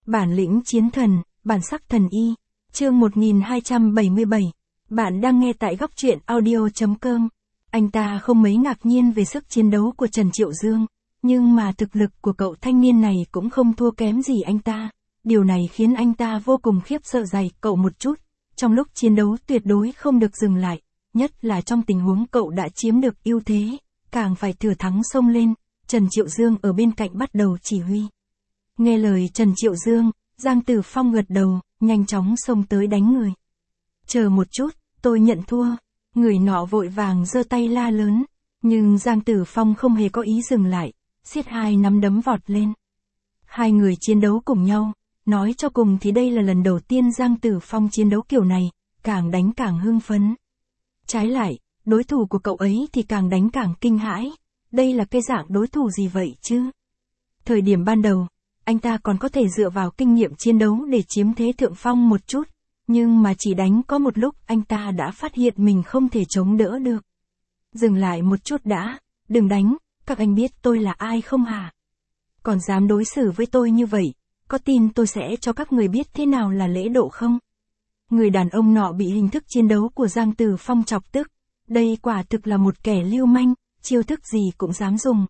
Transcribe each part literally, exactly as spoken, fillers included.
Bản lĩnh chiến thần, bản sắc thần y. Chương một nghìn hai trăm bảy mươi bảy. Bạn đang nghe tại góc truyện audio.com. Anh ta không mấy ngạc nhiên về sức chiến đấu của Trần Triệu Dương, nhưng mà thực lực của cậu thanh niên này cũng không thua kém gì anh ta. Điều này khiến anh ta vô cùng khiếp sợ dày cậu một chút. Trong lúc chiến đấu tuyệt đối không được dừng lại, nhất là trong tình huống cậu đã chiếm được ưu thế, càng phải thừa thắng xông lên. Trần Triệu Dương ở bên cạnh bắt đầu chỉ huy. Nghe lời Trần Triệu Dương, Giang Tử Phong gật đầu, nhanh chóng xông tới đánh người. Chờ một chút, tôi nhận thua. Người nọ vội vàng giơ tay la lớn, nhưng Giang Tử Phong không hề có ý dừng lại, siết hai nắm đấm vọt lên. Hai người chiến đấu cùng nhau, nói cho cùng thì đây là lần đầu tiên Giang Tử Phong chiến đấu kiểu này, càng đánh càng hưng phấn. Trái lại, đối thủ của cậu ấy thì càng đánh càng kinh hãi. Đây là cái dạng đối thủ gì vậy chứ? Thời điểm ban đầu, anh ta còn có thể dựa vào kinh nghiệm chiến đấu để chiếm thế thượng phong một chút, nhưng mà chỉ đánh có một lúc anh ta đã phát hiện mình không thể chống đỡ được. Dừng lại một chút đã, đừng đánh, các anh biết tôi là ai không hả? Còn dám đối xử với tôi như vậy, có tin tôi sẽ cho các người biết thế nào là lễ độ không? Người đàn ông nọ bị hình thức chiến đấu của Giang Tử Phong chọc tức, đây quả thực là một kẻ lưu manh, chiêu thức gì cũng dám dùng.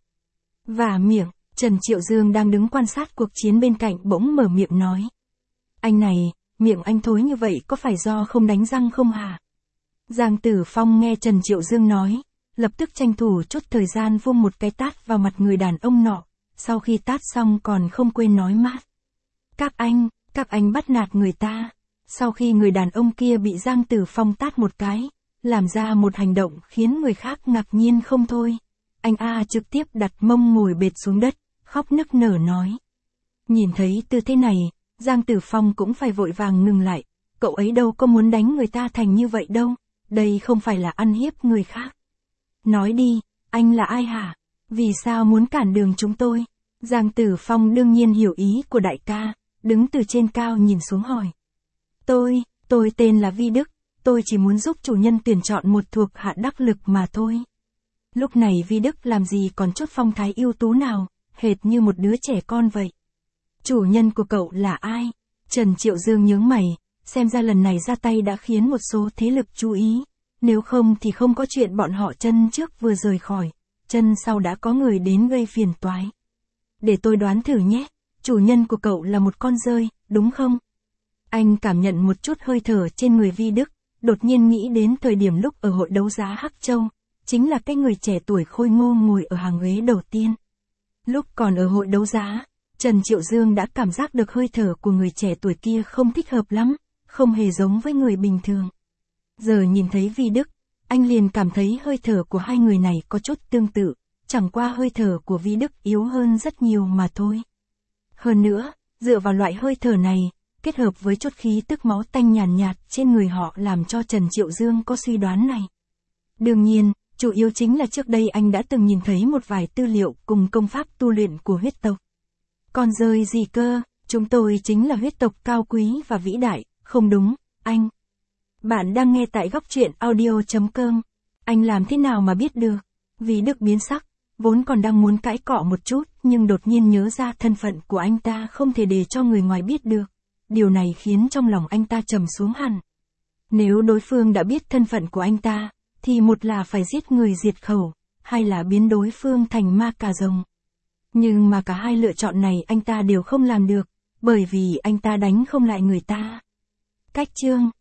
Và miệng, Trần Triệu Dương đang đứng quan sát cuộc chiến bên cạnh bỗng mở miệng nói. Anh này, miệng anh thối như vậy có phải do không đánh răng không hả? Giang Tử Phong nghe Trần Triệu Dương nói, lập tức tranh thủ chút thời gian vung một cái tát vào mặt người đàn ông nọ, sau khi tát xong còn không quên nói mát. Các anh, các anh bắt nạt người ta. Sau khi người đàn ông kia bị Giang Tử Phong tát một cái, làm ra một hành động khiến người khác ngạc nhiên không thôi. Anh A trực tiếp đặt mông ngồi bệt xuống đất, khóc nức nở nói. Nhìn thấy tư thế này, Giang Tử Phong cũng phải vội vàng ngừng lại, cậu ấy đâu có muốn đánh người ta thành như vậy đâu, đây không phải là ăn hiếp người khác. Nói đi, anh là ai hả? Vì sao muốn cản đường chúng tôi? Giang Tử Phong đương nhiên hiểu ý của đại ca, đứng từ trên cao nhìn xuống hỏi. Tôi, tôi tên là Vi Đức, tôi chỉ muốn giúp chủ nhân tuyển chọn một thuộc hạ đắc lực mà thôi. Lúc này Vi Đức làm gì còn chút phong thái ưu tú nào, hệt như một đứa trẻ con vậy. Chủ nhân của cậu là ai? Trần Triệu Dương nhướng mày, xem ra lần này ra tay đã khiến một số thế lực chú ý, nếu không thì không có chuyện bọn họ chân trước vừa rời khỏi, chân sau đã có người đến gây phiền toái. Để tôi đoán thử nhé, chủ nhân của cậu là một con dơi, đúng không? Anh cảm nhận một chút hơi thở trên người Vi Đức, đột nhiên nghĩ đến thời điểm lúc ở hội đấu giá Hắc Châu, chính là cái người trẻ tuổi khôi ngô ngồi ở hàng ghế đầu tiên. Lúc còn ở hội đấu giá, Trần Triệu Dương đã cảm giác được hơi thở của người trẻ tuổi kia không thích hợp lắm, không hề giống với người bình thường. Giờ nhìn thấy Vi Đức, anh liền cảm thấy hơi thở của hai người này có chút tương tự, chẳng qua hơi thở của Vi Đức yếu hơn rất nhiều mà thôi. Hơn nữa, dựa vào loại hơi thở này, kết hợp với chút khí tức máu tanh nhàn nhạt, nhạt trên người họ làm cho Trần Triệu Dương có suy đoán này. Đương nhiên, chủ yếu chính là trước đây anh đã từng nhìn thấy một vài tư liệu cùng công pháp tu luyện của huyết tộc. Con dơi gì cơ, chúng tôi chính là huyết tộc cao quý và vĩ đại, không đúng, anh. Bạn đang nghe tại góc truyện audio.com. Anh làm thế nào mà biết được? Vì Đức biến sắc, vốn còn đang muốn cãi cọ một chút, nhưng đột nhiên nhớ ra thân phận của anh ta không thể để cho người ngoài biết được. Điều này khiến trong lòng anh ta trầm xuống hẳn. Nếu đối phương đã biết thân phận của anh ta, thì một là phải giết người diệt khẩu, hai là biến đối phương thành ma cà rồng. Nhưng mà cả hai lựa chọn này anh ta đều không làm được, bởi vì anh ta đánh không lại người ta. Cách chương